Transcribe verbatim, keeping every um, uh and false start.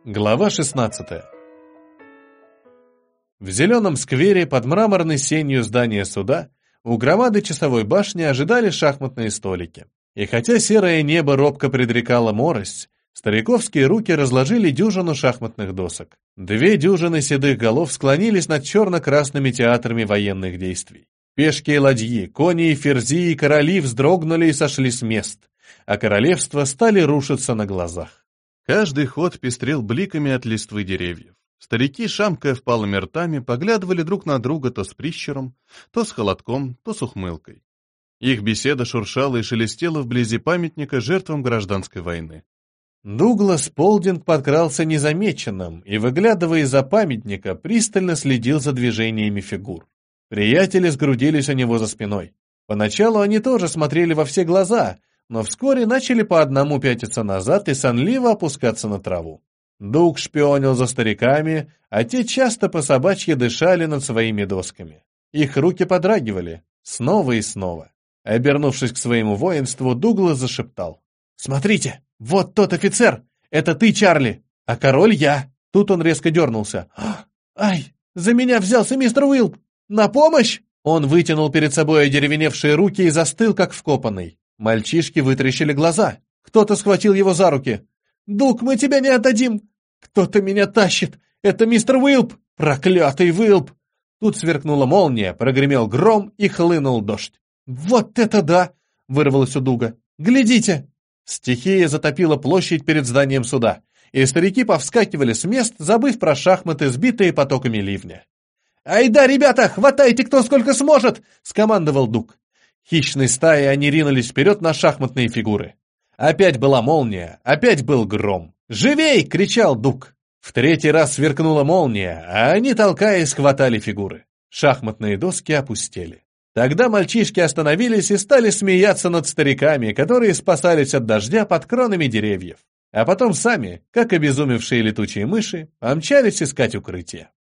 Глава шестнадцатая. В зеленом сквере под мраморной сенью здания суда у громады часовой башни ожидали шахматные столики. И хотя серое небо робко предрекало морось, стариковские руки разложили дюжину шахматных досок. Две дюжины седых голов склонились над черно-красными театрами военных действий. Пешки и ладьи, кони и ферзи и короли вздрогнули и сошли с мест, а королевства стали рушиться на глазах. Каждый ход пестрел бликами от листвы деревьев. Старики, шамкая впалыми ртами, поглядывали друг на друга то с прищуром, то с холодком, то с ухмылкой. Их беседа шуршала и шелестела вблизи памятника жертвам гражданской войны. Дуглас Полдинг подкрался незамеченным и, выглядывая из-за памятника, пристально следил за движениями фигур. Приятели сгрудились у него за спиной. Поначалу они тоже смотрели во все глаза, но вскоре начали по одному пятиться назад и сонливо опускаться на траву. Дуг шпионил за стариками, а те часто по собачьи дышали над своими досками. Их руки подрагивали, снова и снова. Обернувшись к своему воинству, Дуглас зашептал: «Смотрите, вот тот офицер! Это ты, Чарли! А король я!» Тут он резко дернулся. «Ай, за меня взялся мистер Уилп! На помощь!» Он вытянул перед собой одеревеневшие руки и застыл, как вкопанный. Мальчишки вытаращили глаза. Кто-то схватил его за руки. «Дуг, мы тебя не отдадим! Кто-то меня тащит! Это мистер Уилп! Проклятый Уилп!» Тут сверкнула молния, прогремел гром и хлынул дождь. «Вот это да!» — вырвалось у Дуга. «Глядите!» Стихия затопила площадь перед зданием суда, и старики повскакивали с мест, забыв про шахматы, сбитые потоками ливня. «Ай да, ребята, хватайте кто сколько сможет!» — скомандовал Дуг. Хищной стаей они ринулись вперед на шахматные фигуры. Опять была молния, опять был гром. «Живей!» — кричал Дуг. В третий раз сверкнула молния, а они, толкаясь, хватали фигуры. Шахматные доски опустели. Тогда мальчишки остановились и стали смеяться над стариками, которые спасались от дождя под кронами деревьев. А потом сами, как обезумевшие летучие мыши, помчались искать укрытие.